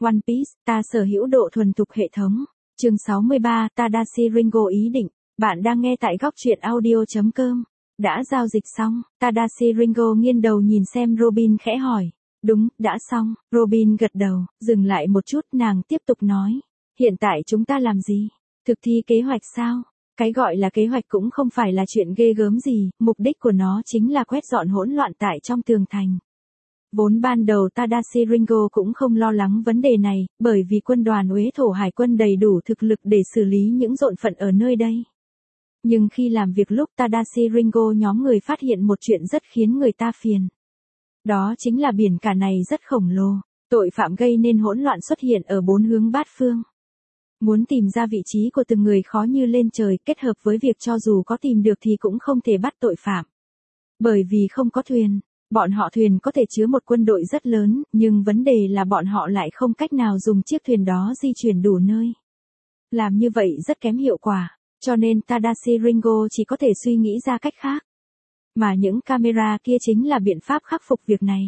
One Piece, ta sở hữu độ thuần thục hệ thống. Chương 63, Tadashi Ringo ý định. Bạn đang nghe tại góc truyện audio.com. Đã giao dịch xong, Tadashi Ringo nghiêng đầu nhìn xem Robin khẽ hỏi. Đúng, đã xong. Robin gật đầu, dừng lại một chút, nàng tiếp tục nói. Hiện tại chúng ta làm gì? Thực thi kế hoạch sao? Cái gọi là kế hoạch cũng không phải là chuyện ghê gớm gì, mục đích của nó chính là quét dọn hỗn loạn tại trong tường thành. Vốn ban đầu Tadashi Ringo cũng không lo lắng vấn đề này, bởi vì quân đoàn Uế Thổ Hải quân đầy đủ thực lực để xử lý những rộn phận ở nơi đây. Nhưng khi làm việc lúc Tadashi Ringo nhóm người phát hiện một chuyện rất khiến người ta phiền. Đó chính là biển cả này rất khổng lồ, tội phạm gây nên hỗn loạn xuất hiện ở bốn hướng bát phương. Muốn tìm ra vị trí của từng người khó như lên trời, kết hợp với việc cho dù có tìm được thì cũng không thể bắt tội phạm. Bởi vì không có thuyền, bọn họ thuyền có thể chứa một quân đội rất lớn, nhưng vấn đề là bọn họ lại không cách nào dùng chiếc thuyền đó di chuyển đủ nơi. Làm như vậy rất kém hiệu quả, cho nên Tadashi Ringo chỉ có thể suy nghĩ ra cách khác. Mà những camera kia chính là biện pháp khắc phục việc này.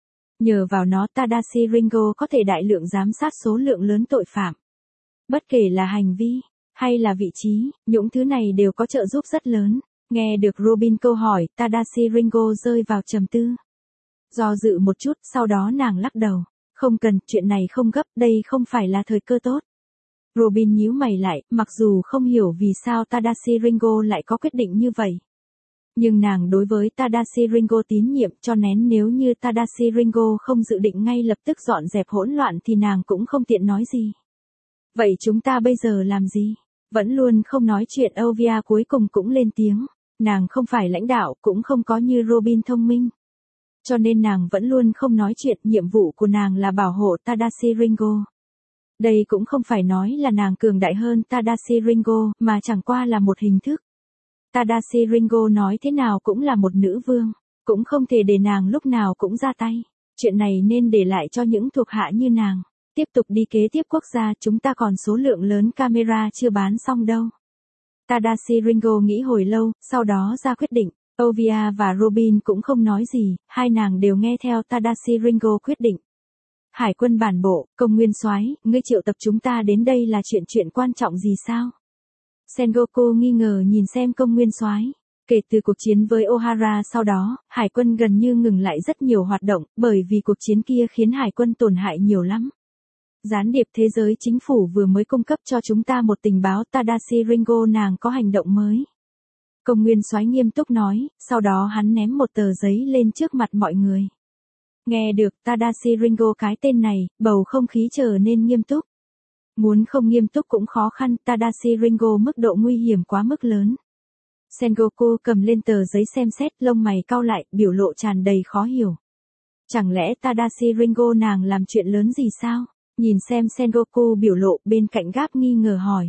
Nhờ vào nó Tadashi Ringo có thể đại lượng giám sát số lượng lớn tội phạm. Bất kể là hành vi, hay là vị trí, những thứ này đều có trợ giúp rất lớn. Nghe được Robin câu hỏi, Tadashi Ringo rơi vào trầm tư. Do dự một chút, sau đó nàng lắc đầu. Không cần, chuyện này không gấp, đây không phải là thời cơ tốt. Robin nhíu mày lại, mặc dù không hiểu vì sao Tadashi Ringo lại có quyết định như vậy. Nhưng nàng đối với Tadashi Ringo tín nhiệm, cho nên nếu như Tadashi Ringo không dự định ngay lập tức dọn dẹp hỗn loạn thì nàng cũng không tiện nói gì. Vậy chúng ta bây giờ làm gì? Vẫn luôn không nói chuyện Ovia cuối cùng cũng lên tiếng. Nàng không phải lãnh đạo, cũng không có như Robin thông minh. Cho nên nàng vẫn luôn không nói chuyện, nhiệm vụ của nàng là bảo hộ Tadashi Ringo. Đây cũng không phải nói là nàng cường đại hơn Tadashi Ringo, mà chẳng qua là một hình thức. Tadashi Ringo nói thế nào cũng là một nữ vương, cũng không thể để nàng lúc nào cũng ra tay. Chuyện này nên để lại cho những thuộc hạ như nàng. Tiếp tục đi kế tiếp quốc gia, chúng ta còn số lượng lớn camera chưa bán xong đâu. Tadashi Ringo nghĩ hồi lâu, sau đó ra quyết định. Ovia và Robin cũng không nói gì, hai nàng đều nghe theo Tadashi Ringo quyết định. Hải quân bản bộ, Công Nguyên Soái, ngươi triệu tập chúng ta đến đây là chuyện quan trọng gì sao? Sengoku nghi ngờ nhìn xem Công Nguyên Soái. Kể từ cuộc chiến với Ohara sau đó, Hải quân gần như ngừng lại rất nhiều hoạt động, bởi vì cuộc chiến kia khiến Hải quân tổn hại nhiều lắm. Gián điệp thế giới chính phủ vừa mới cung cấp cho chúng ta một tình báo Tadashi Ringo nàng có hành động mới. Công Nguyên Soái nghiêm túc nói, sau đó hắn ném một tờ giấy lên trước mặt mọi người. Nghe được Tadashi Ringo cái tên này, bầu không khí trở nên nghiêm túc. Muốn không nghiêm túc cũng khó khăn, Tadashi Ringo mức độ nguy hiểm quá mức lớn. Sengoku cầm lên tờ giấy xem xét, lông mày cau lại, biểu lộ tràn đầy khó hiểu. Chẳng lẽ Tadashi Ringo nàng làm chuyện lớn gì sao? Nhìn xem Sengoku biểu lộ, bên cạnh Gáp nghi ngờ hỏi.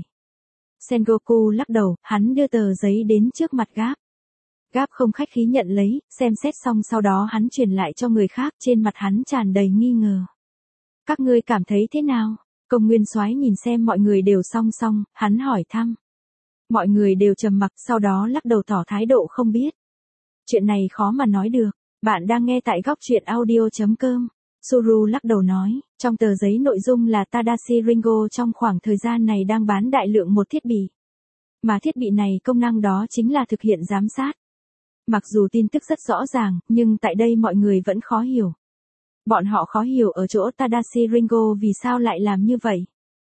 Sengoku lắc đầu, hắn đưa tờ giấy đến trước mặt Gáp. Gáp không khách khí nhận lấy, xem xét xong sau đó hắn truyền lại cho người khác, trên mặt hắn tràn đầy nghi ngờ. Các ngươi cảm thấy thế nào? Công Nguyên Soái nhìn xem mọi người đều song song, hắn hỏi thăm. Mọi người đều trầm mặc, sau đó lắc đầu tỏ thái độ không biết. Chuyện này khó mà nói được, bạn đang nghe tại góc truyện audio.com. Suru lắc đầu nói, trong tờ giấy nội dung là Tadashi Ringo trong khoảng thời gian này đang bán đại lượng một thiết bị. Mà thiết bị này công năng đó chính là thực hiện giám sát. Mặc dù tin tức rất rõ ràng, nhưng tại đây mọi người vẫn khó hiểu. Bọn họ khó hiểu ở chỗ Tadashi Ringo vì sao lại làm như vậy.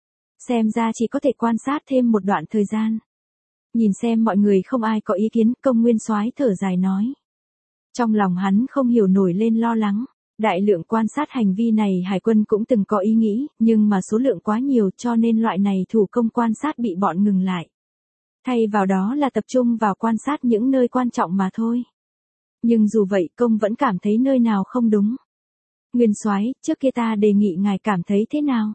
Xem ra chỉ có thể quan sát thêm một đoạn thời gian. Nhìn xem mọi người không ai có ý kiến, Công Nguyên Soái thở dài nói. Trong lòng hắn không hiểu nổi lên lo lắng. Đại lượng quan sát hành vi này Hải quân cũng từng có ý nghĩ, nhưng mà số lượng quá nhiều cho nên loại này thủ công quan sát bị bọn ngừng lại. Thay vào đó là tập trung vào quan sát những nơi quan trọng mà thôi. Nhưng dù vậy công vẫn cảm thấy nơi nào không đúng. Nguyên Soái, trước kia ta đề nghị ngài cảm thấy thế nào?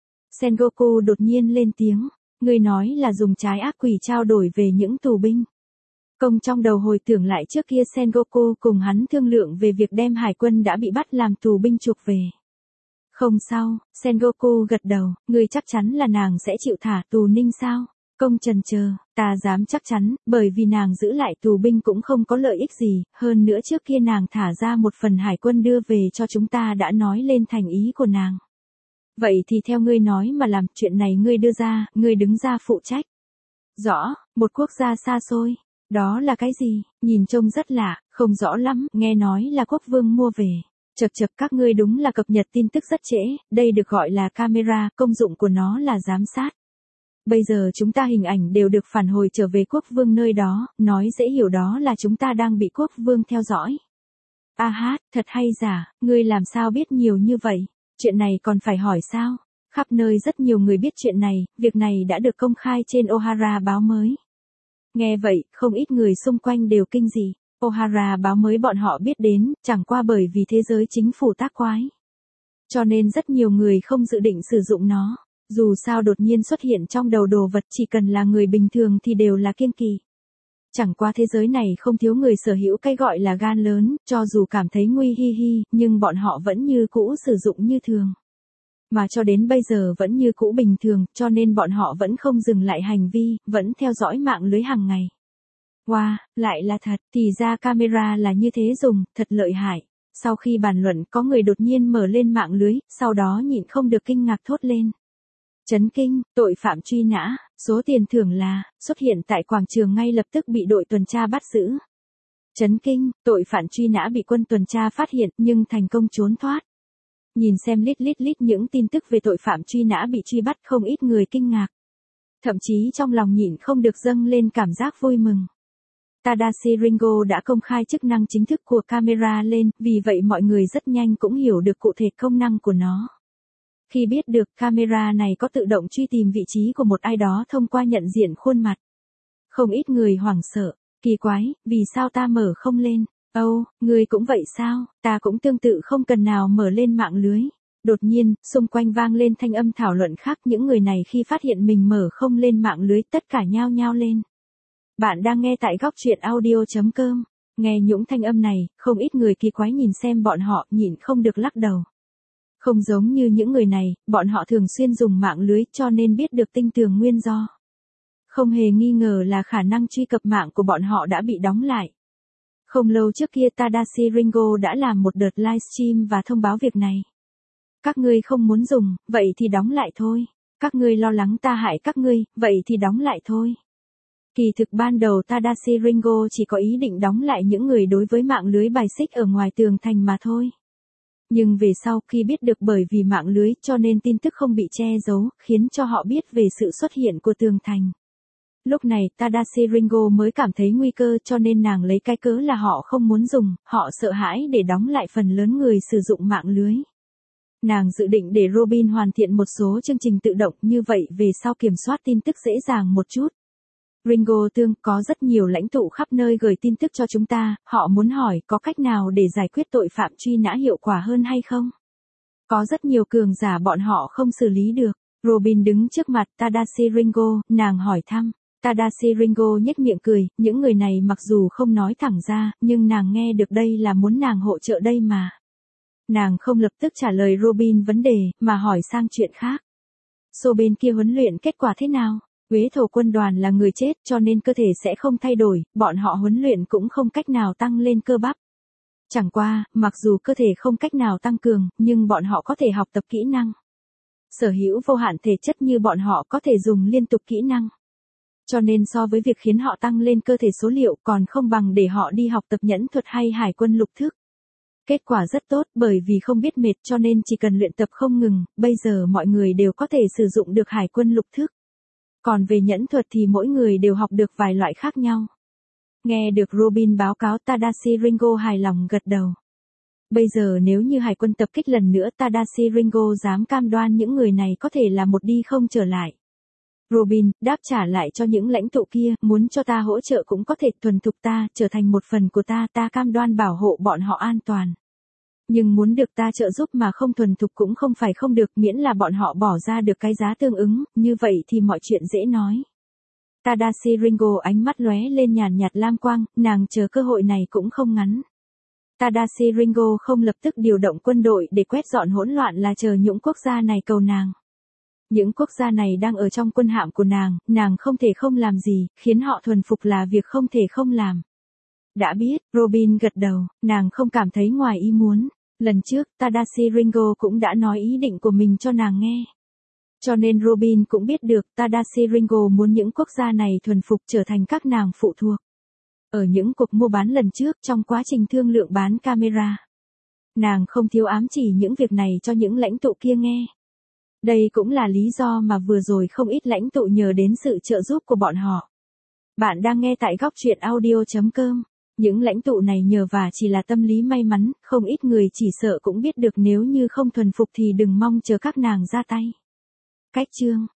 Sengoku đột nhiên lên tiếng, người nói là dùng trái ác quỷ trao đổi về những tù binh. Công trong đầu hồi tưởng lại trước kia Sengoku cùng hắn thương lượng về việc đem hải quân đã bị bắt làm tù binh chuộc về. Không sao, Sengoku gật đầu, người chắc chắn là nàng sẽ chịu thả tù ninh sao? Công chần chờ, ta dám chắc chắn, bởi vì nàng giữ lại tù binh cũng không có lợi ích gì, hơn nữa trước kia nàng thả ra một phần hải quân đưa về cho chúng ta đã nói lên thành ý của nàng. Vậy thì theo ngươi nói mà làm, chuyện này ngươi đưa ra, ngươi đứng ra phụ trách. Rõ, một quốc gia xa xôi. Đó là cái gì? Nhìn trông rất lạ, không rõ lắm, nghe nói là quốc vương mua về. Chậc chậc, các ngươi đúng là cập nhật tin tức rất trễ, đây được gọi là camera, công dụng của nó là giám sát. Bây giờ chúng ta hình ảnh đều được phản hồi trở về quốc vương nơi đó, nói dễ hiểu đó là chúng ta đang bị quốc vương theo dõi. A hát, thật hay giả, ngươi làm sao biết nhiều như vậy? Chuyện này còn phải hỏi sao? Khắp nơi rất nhiều người biết chuyện này, việc này đã được công khai trên O'Hara báo mới. Nghe vậy, không ít người xung quanh đều kinh dị. O'Hara báo mới bọn họ biết đến, chẳng qua bởi vì thế giới chính phủ tác quái. Cho nên rất nhiều người không dự định sử dụng nó. Dù sao đột nhiên xuất hiện trong đầu đồ vật, chỉ cần là người bình thường thì đều là kiêng kỵ. Chẳng qua thế giới này không thiếu người sở hữu cái gọi là gan lớn, cho dù cảm thấy nguy hi hi, nhưng bọn họ vẫn như cũ sử dụng như thường. Mà cho đến bây giờ vẫn như cũ bình thường, cho nên bọn họ vẫn không dừng lại hành vi, vẫn theo dõi mạng lưới hàng ngày. Wow, lại là thật, thì ra camera là như thế dùng, thật lợi hại. Sau khi bàn luận có người đột nhiên mở lên mạng lưới, sau đó nhịn không được kinh ngạc thốt lên. Chấn kinh, tội phạm truy nã, số tiền thưởng là, xuất hiện tại quảng trường ngay lập tức bị đội tuần tra bắt giữ. Chấn kinh, tội phạm truy nã bị quân tuần tra phát hiện nhưng thành công trốn thoát. Nhìn xem lít những tin tức về tội phạm truy nã bị truy bắt, không ít người kinh ngạc. Thậm chí trong lòng nhịn không được dâng lên cảm giác vui mừng. Tadashi Ringo đã công khai chức năng chính thức của camera lên, vì vậy mọi người rất nhanh cũng hiểu được cụ thể công năng của nó. Khi biết được camera này có tự động truy tìm vị trí của một ai đó thông qua nhận diện khuôn mặt. Không ít người hoảng sợ, kỳ quái, vì sao ta mở không lên? Âu, ngươi cũng vậy sao? Ta cũng tương tự không cần nào mở lên mạng lưới. Đột nhiên, xung quanh vang lên thanh âm thảo luận khác, những người này khi phát hiện mình mở không lên mạng lưới tất cả nhao nhao lên. Bạn đang nghe tại góc truyện audio.com. Nghe những thanh âm này, không ít người kỳ quái nhìn xem bọn họ, nhịn không được lắc đầu. Không giống như những người này, bọn họ thường xuyên dùng mạng lưới cho nên biết được tinh tường nguyên do. Không hề nghi ngờ là khả năng truy cập mạng của bọn họ đã bị đóng lại. Không lâu trước kia Tadashi Ringo đã làm một đợt livestream và thông báo việc này. Các ngươi không muốn dùng, vậy thì đóng lại thôi. Các ngươi lo lắng ta hại các ngươi, vậy thì đóng lại thôi. Kỳ thực ban đầu Tadashi Ringo chỉ có ý định đóng lại những người đối với mạng lưới bài xích ở ngoài tường thành mà thôi. Nhưng về sau khi biết được bởi vì mạng lưới cho nên tin tức không bị che giấu, khiến cho họ biết về sự xuất hiện của tường thành. Lúc này Tadashi Ringo mới cảm thấy nguy cơ cho nên nàng lấy cái cớ là họ không muốn dùng, họ sợ hãi để đóng lại phần lớn người sử dụng mạng lưới. Nàng dự định để Robin hoàn thiện một số chương trình tự động như vậy về sau kiểm soát tin tức dễ dàng một chút. Ringo tương, có rất nhiều lãnh tụ khắp nơi gửi tin tức cho chúng ta, họ muốn hỏi có cách nào để giải quyết tội phạm truy nã hiệu quả hơn hay không? Có rất nhiều cường giả bọn họ không xử lý được. Robin đứng trước mặt Tadashi Ringo, nàng hỏi thăm. Tadashi Ringo nhếch miệng cười, những người này mặc dù không nói thẳng ra, nhưng nàng nghe được đây là muốn nàng hỗ trợ đây mà. Nàng không lập tức trả lời Robin vấn đề, mà hỏi sang chuyện khác. Số bên kia huấn luyện kết quả thế nào? Quế thổ quân đoàn là người chết cho nên cơ thể sẽ không thay đổi, bọn họ huấn luyện cũng không cách nào tăng lên cơ bắp. Chẳng qua, mặc dù cơ thể không cách nào tăng cường, nhưng bọn họ có thể học tập kỹ năng. Sở hữu vô hạn thể chất như bọn họ có thể dùng liên tục kỹ năng. Cho nên so với việc khiến họ tăng lên cơ thể số liệu còn không bằng để họ đi học tập nhẫn thuật hay hải quân lục thức. Kết quả rất tốt bởi vì không biết mệt cho nên chỉ cần luyện tập không ngừng, bây giờ mọi người đều có thể sử dụng được hải quân lục thức. Còn về nhẫn thuật thì mỗi người đều học được vài loại khác nhau. Nghe được Robin báo cáo Tadashi Ringo hài lòng gật đầu. Bây giờ nếu như hải quân tập kích lần nữa Tadashi Ringo dám cam đoan những người này có thể là một đi không trở lại. Robin, đáp trả lại cho những lãnh tụ kia, muốn cho ta hỗ trợ cũng có thể thuần thục ta, trở thành một phần của ta cam đoan bảo hộ bọn họ an toàn. Nhưng muốn được ta trợ giúp mà không thuần thục cũng không phải không được, miễn là bọn họ bỏ ra được cái giá tương ứng, như vậy thì mọi chuyện dễ nói. Tadashi Ringo ánh mắt lóe lên nhàn nhạt lam quang, nàng chờ cơ hội này cũng không ngắn. Tadashi Ringo không lập tức điều động quân đội để quét dọn hỗn loạn là chờ những quốc gia này cầu nàng. Những quốc gia này đang ở trong quân hạm của nàng không thể không làm gì, khiến họ thuần phục là việc không thể không làm. Đã biết, Robin gật đầu, nàng không cảm thấy ngoài ý muốn. Lần trước, Tadashi Ringo cũng đã nói ý định của mình cho nàng nghe. Cho nên Robin cũng biết được Tadashi Ringo muốn những quốc gia này thuần phục trở thành các nàng phụ thuộc. Ở những cuộc mua bán lần trước trong quá trình thương lượng bán camera, nàng không thiếu ám chỉ những việc này cho những lãnh tụ kia nghe. Đây cũng là lý do mà vừa rồi không ít lãnh tụ nhờ đến sự trợ giúp của bọn họ. Bạn đang nghe tại góc truyện audio.com. Những lãnh tụ này nhờ và chỉ là tâm lý may mắn, không ít người chỉ sợ cũng biết được nếu như không thuần phục thì đừng mong chờ các nàng ra tay. Cách chương